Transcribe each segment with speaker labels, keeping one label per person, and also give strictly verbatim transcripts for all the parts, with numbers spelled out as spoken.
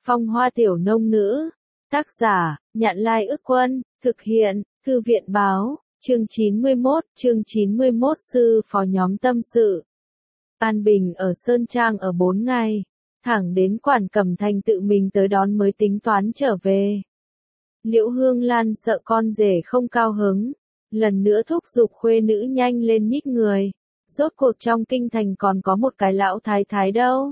Speaker 1: Phong hoa tiểu nông nữ. Tác giả, Nhạn Lai Ức Quân, thực hiện, Thư viện Báo, chương chín mươi mốt, chương chín mươi mốt sư phó nhóm tâm sự. An Bình ở Sơn Trang ở bốn ngày, thẳng đến Quản Cẩm Thành tự mình tới đón mới tính toán trở về. Liễu Hương Lan sợ con rể không cao hứng, lần nữa thúc giục khuê nữ nhanh lên nhích người, rốt cuộc trong kinh thành còn có một cái lão thái thái đâu.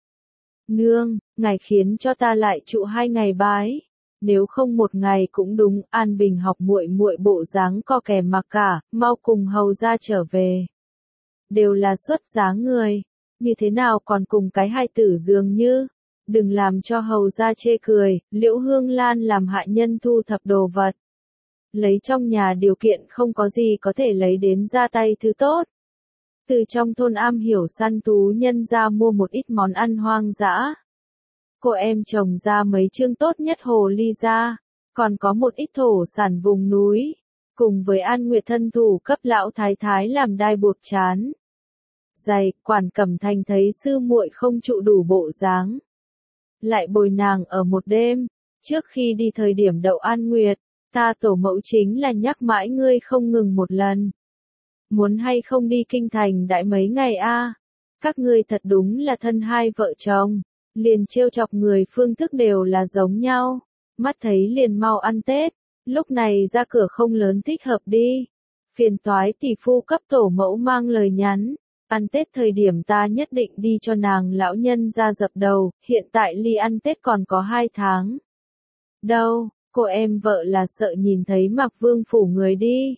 Speaker 1: Nương, ngài khiến cho ta lại trụ hai ngày bái, nếu không một ngày cũng đúng. An Bình học muội muội bộ dáng co kè mặc cả, mau cùng hầu ra trở về. Đều là xuất giá người, như thế nào còn cùng cái hai tử dường như, đừng làm cho hầu ra chê cười. Liễu Hương Lan làm hạ nhân thu thập đồ vật, lấy trong nhà điều kiện không có gì có thể lấy đến ra tay thứ tốt. Từ trong thôn am hiểu săn thú nhân ra mua một ít món ăn hoang dã. Cô em trồng ra mấy chương tốt nhất hồ ly ra, còn có một ít thổ sản vùng núi, cùng với An Nguyệt thân thủ cấp lão thái thái làm đai buộc chán. Dày, Quản Cẩm Thành thấy sư muội không trụ đủ bộ dáng, lại bồi nàng ở một đêm. Trước khi đi thời điểm đậu An Nguyệt, ta tổ mẫu chính là nhắc mãi ngươi không ngừng một lần. Muốn hay không đi kinh thành đại mấy ngày a? Các ngươi thật đúng là thân hai vợ chồng, liền trêu chọc người phương thức đều là giống nhau. Mắt thấy liền mau ăn Tết, lúc này ra cửa không lớn thích hợp đi. Phiền toái tỷ phu cấp tổ mẫu mang lời nhắn, ăn Tết thời điểm ta nhất định đi cho nàng lão nhân ra dập đầu, hiện tại ly ăn Tết còn có hai tháng. Đâu, cô em vợ là sợ nhìn thấy Mạc Vương phủ người đi.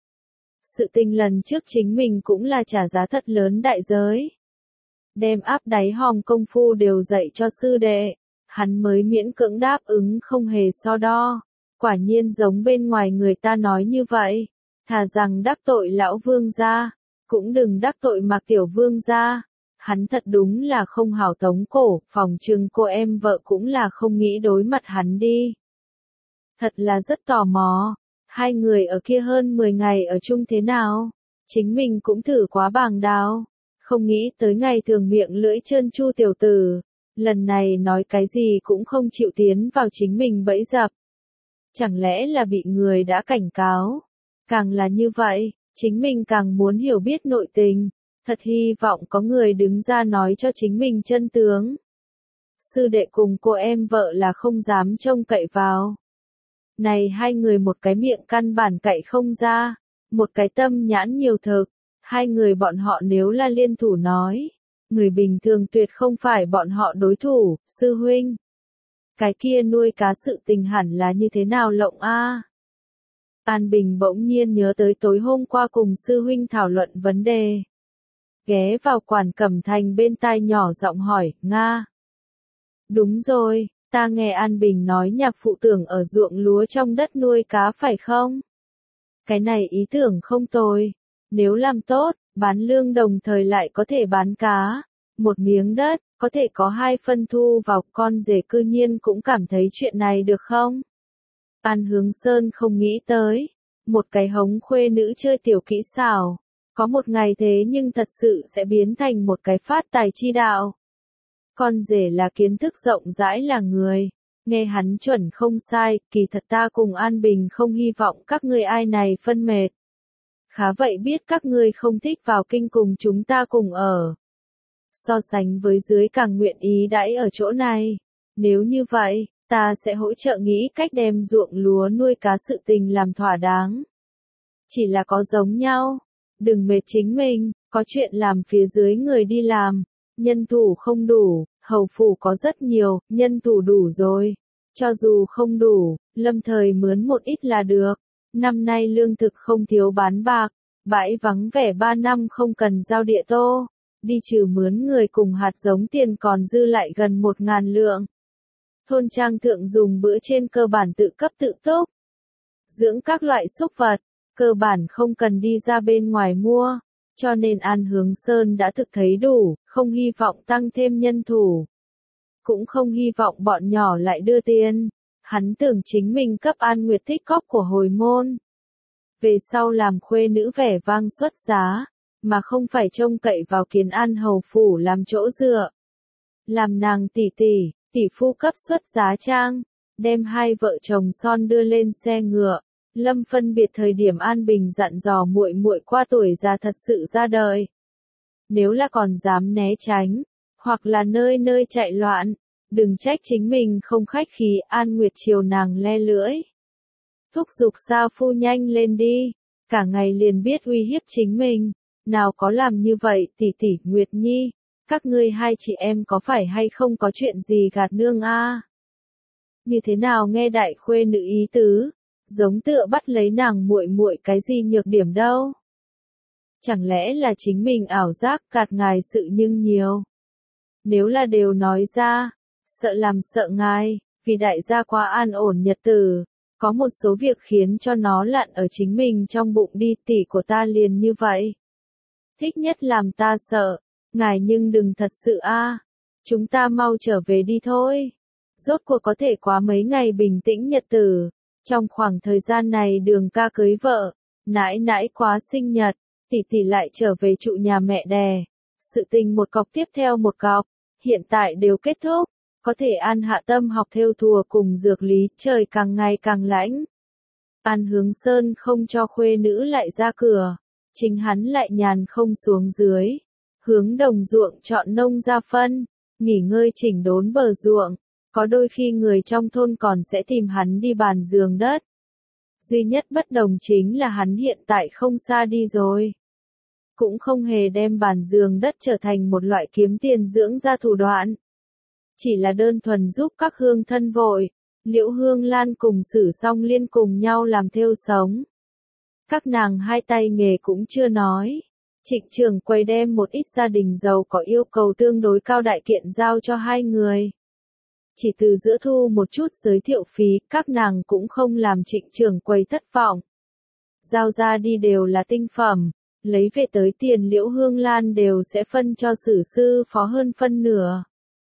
Speaker 1: Sự tình lần trước chính mình cũng là trả giá thật lớn đại giới. Đem áp đáy hòm công phu đều dạy cho sư đệ, hắn mới miễn cưỡng đáp ứng không hề so đo. Quả nhiên giống bên ngoài người ta nói như vậy, thà rằng đắc tội lão vương gia, cũng đừng đắc tội Mạc tiểu vương gia. Hắn thật đúng là không hảo tống cổ, phòng trừng cô em vợ cũng là không nghĩ đối mặt hắn đi. Thật là rất tò mò. Hai người ở kia hơn mười ngày ở chung thế nào? Chính mình cũng thử quá bàng đào, không nghĩ tới ngày thường miệng lưỡi trơn tru tiểu tử, lần này nói cái gì cũng không chịu tiến vào chính mình bẫy dập. Chẳng lẽ là bị người đã cảnh cáo? Càng là như vậy, chính mình càng muốn hiểu biết nội tình, thật hy vọng có người đứng ra nói cho chính mình chân tướng. Sư đệ cùng cô em vợ là không dám trông cậy vào. Này hai người một cái miệng căn bản cậy không ra, một cái tâm nhãn nhiều thực, hai người bọn họ nếu là liên thủ nói, người bình thường tuyệt không phải bọn họ đối thủ. Sư huynh, cái kia nuôi cá sự tình hẳn là như thế nào lộng a? An Bình bỗng nhiên nhớ tới tối hôm qua cùng sư huynh thảo luận vấn đề, ghé vào Quản Cẩm Thành bên tai nhỏ giọng hỏi. Nga, đúng rồi. Ta nghe An Bình nói nhạc phụ tưởng ở ruộng lúa trong đất nuôi cá phải không? Cái này ý tưởng không tồi. Nếu làm tốt, bán lương đồng thời lại có thể bán cá. Một miếng đất, có thể có hai phân thu vào. Con rể cư nhiên cũng cảm thấy chuyện này được không? An Hướng Sơn không nghĩ tới. Một cái hống khuê nữ chơi tiểu kỹ xảo. Có một ngày thế nhưng thật sự sẽ biến thành một cái phát tài chi đạo. Con rể là kiến thức rộng rãi là người, nghe hắn chuẩn không sai. Kỳ thật ta cùng An Bình không hy vọng các ngươi ai này phân mệt. Khá vậy biết các ngươi không thích vào kinh cùng chúng ta cùng ở. So sánh với dưới càng nguyện ý đãi ở chỗ này. Nếu như vậy, ta sẽ hỗ trợ nghĩ cách đem ruộng lúa nuôi cá sự tình làm thỏa đáng. Chỉ là có giống nhau, đừng mệt chính mình, có chuyện làm phía dưới người đi làm. Nhân thủ không đủ, hầu phủ có rất nhiều, nhân thủ đủ rồi. Cho dù không đủ, lâm thời mướn một ít là được. Năm nay lương thực không thiếu bán bạc, bãi vắng vẻ ba năm không cần giao địa tô. Đi trừ mướn người cùng hạt giống tiền còn dư lại gần một ngàn lượng. Thôn trang thượng dùng bữa trên cơ bản tự cấp tự túc. Dưỡng các loại súc vật, cơ bản không cần đi ra bên ngoài mua. Cho nên An Hướng Sơn đã thực thấy đủ, không hy vọng tăng thêm nhân thủ. Cũng không hy vọng bọn nhỏ lại đưa tiền. Hắn tưởng chính mình cấp An Nguyệt tích cóp của hồi môn. Về sau làm khuê nữ vẻ vang xuất giá, mà không phải trông cậy vào Kiến An hầu phủ làm chỗ dựa. Làm nàng tỷ tỷ, tỷ phu cấp xuất giá trang, đem hai vợ chồng son đưa lên xe ngựa. Lâm phân biệt thời điểm An Bình dặn dò muội muội qua tuổi già thật sự ra đời. Nếu là còn dám né tránh, hoặc là nơi nơi chạy loạn, đừng trách chính mình không khách khí. An Nguyệt chiều nàng le lưỡi. Thúc giục Sa Phu nhanh lên đi, cả ngày liền biết uy hiếp chính mình, nào có làm như vậy. Tỷ tỷ Nguyệt Nhi, các ngươi hai chị em có phải hay không có chuyện gì gạt nương a? Như thế nào nghe đại khuê nữ ý tứ, giống tựa bắt lấy nàng muội muội cái gì nhược điểm đâu? Chẳng lẽ là chính mình ảo giác gạt ngài sự nhưng nhiều? Nếu là đều nói ra, sợ làm sợ ngài, vì đại gia quá an ổn nhật tử, có một số việc khiến cho nó lặn ở chính mình trong bụng đi. Tỷ của ta liền như vậy, thích nhất làm ta sợ, ngài nhưng đừng thật sự a, chúng ta mau trở về đi thôi. Rốt cuộc có thể quá mấy ngày bình tĩnh nhật tử. Trong khoảng thời gian này Đường ca cưới vợ, nãi nãi quá sinh nhật, tỷ tỷ lại trở về trụ nhà mẹ đẻ. Sự tình một cọc tiếp theo một cọc, hiện tại đều kết thúc, có thể an hạ tâm học thêu thùa cùng dược lý. Trời càng ngày càng lãnh. An Hướng Sơn không cho khuê nữ lại ra cửa, chính hắn lại nhàn không xuống dưới, hướng đồng ruộng chọn nông ra phân, nghỉ ngơi chỉnh đốn bờ ruộng. Có đôi khi người trong thôn còn sẽ tìm hắn đi bàn giường đất. Duy nhất bất đồng chính là hắn hiện tại không xa đi rồi. Cũng không hề đem bàn giường đất trở thành một loại kiếm tiền dưỡng ra thủ đoạn. Chỉ là đơn thuần giúp các hương thân vội, Liễu Hương Lan cùng Sử Song Liên cùng nhau làm thêu sống. Các nàng hai tay nghề cũng chưa nói. Trịnh Trường Quầy đem một ít gia đình giàu có yêu cầu tương đối cao đại kiện giao cho hai người. Chỉ từ giữa thu một chút giới thiệu phí, các nàng cũng không làm Trịnh Trường Quầy thất vọng. Giao ra đi đều là tinh phẩm, lấy về tới tiền Liễu Hương Lan đều sẽ phân cho Sử sư phó hơn phân nửa.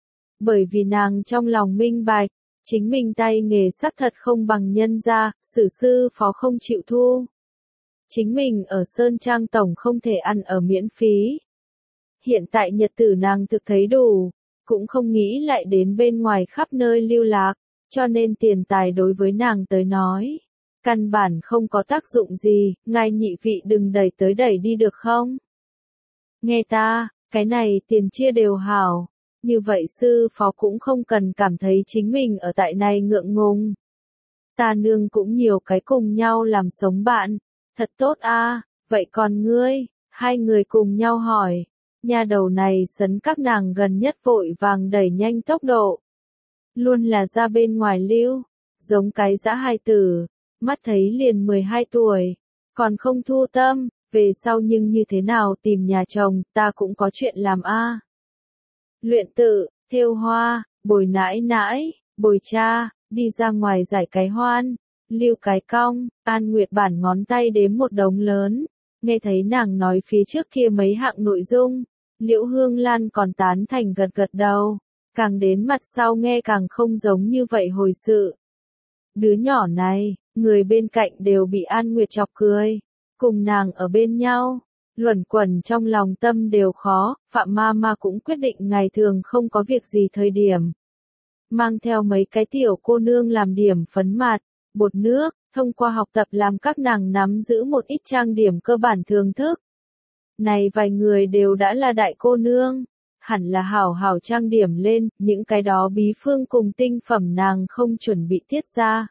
Speaker 1: Bởi vì nàng trong lòng minh bạch, chính mình tay nghề xác thật không bằng nhân gia, Sử sư phó không chịu thu. Chính mình ở Sơn Trang Tổng không thể ăn ở miễn phí. Hiện tại nhật tử nàng thực thấy đủ, cũng không nghĩ lại đến bên ngoài khắp nơi lưu lạc, cho nên tiền tài đối với nàng tới nói, căn bản không có tác dụng gì. Ngài nhị vị đừng đẩy tới đẩy đi được không? Nghe ta, cái này tiền chia đều hảo, như vậy sư phó cũng không cần cảm thấy chính mình ở tại này ngượng ngùng. Ta nương cũng nhiều cái cùng nhau làm sống bạn, thật tốt a. Vậy còn ngươi? Hai người cùng nhau hỏi. Nhà đầu này sấn các nàng gần nhất vội vàng đẩy nhanh tốc độ. Luôn là ra bên ngoài lưu, giống cái dã hài tử, mắt thấy liền mười hai tuổi, còn không thu tâm, về sau nhưng như thế nào tìm nhà chồng, ta cũng có chuyện làm a. Luyện tự, thêu hoa, bồi nãi nãi, bồi cha, đi ra ngoài giải cái hoan, lưu cái cong. An Nguyệt bản ngón tay đếm một đống lớn, nghe thấy nàng nói phía trước kia mấy hạng nội dung. Liễu Hương Lan còn tán thành gật gật đầu, càng đến mặt sau nghe càng không giống như vậy hồi sự. Đứa nhỏ này, người bên cạnh đều bị An Nguyệt chọc cười, cùng nàng ở bên nhau, luẩn quẩn trong lòng tâm đều khó. Phạm ma ma cũng quyết định ngày thường không có việc gì thời điểm, mang theo mấy cái tiểu cô nương làm điểm phấn mặt, bột nước, thông qua học tập làm các nàng nắm giữ một ít trang điểm cơ bản thưởng thức. Này vài người đều đã là đại cô nương, hẳn là hảo hảo trang điểm lên, những cái đó bí phương cùng tinh phẩm nàng không chuẩn bị tiết ra.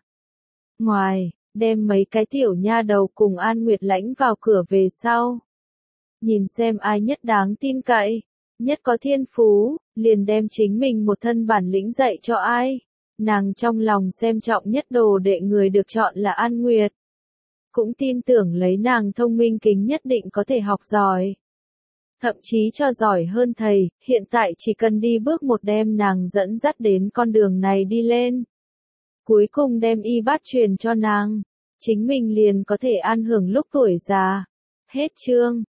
Speaker 1: Ngoài, đem mấy cái tiểu nha đầu cùng An Nguyệt lãnh vào cửa về sau. Nhìn xem ai nhất đáng tin cậy, nhất có thiên phú, liền đem chính mình một thân bản lĩnh dạy cho ai. Nàng trong lòng xem trọng nhất đồ đệ người được chọn là An Nguyệt. Cũng tin tưởng lấy nàng thông minh kính nhất định có thể học giỏi. Thậm chí cho giỏi hơn thầy, hiện tại chỉ cần đi bước một đem nàng dẫn dắt đến con đường này đi lên. Cuối cùng đem y bát truyền cho nàng, chính mình liền có thể an hưởng lúc tuổi già. Hết chương.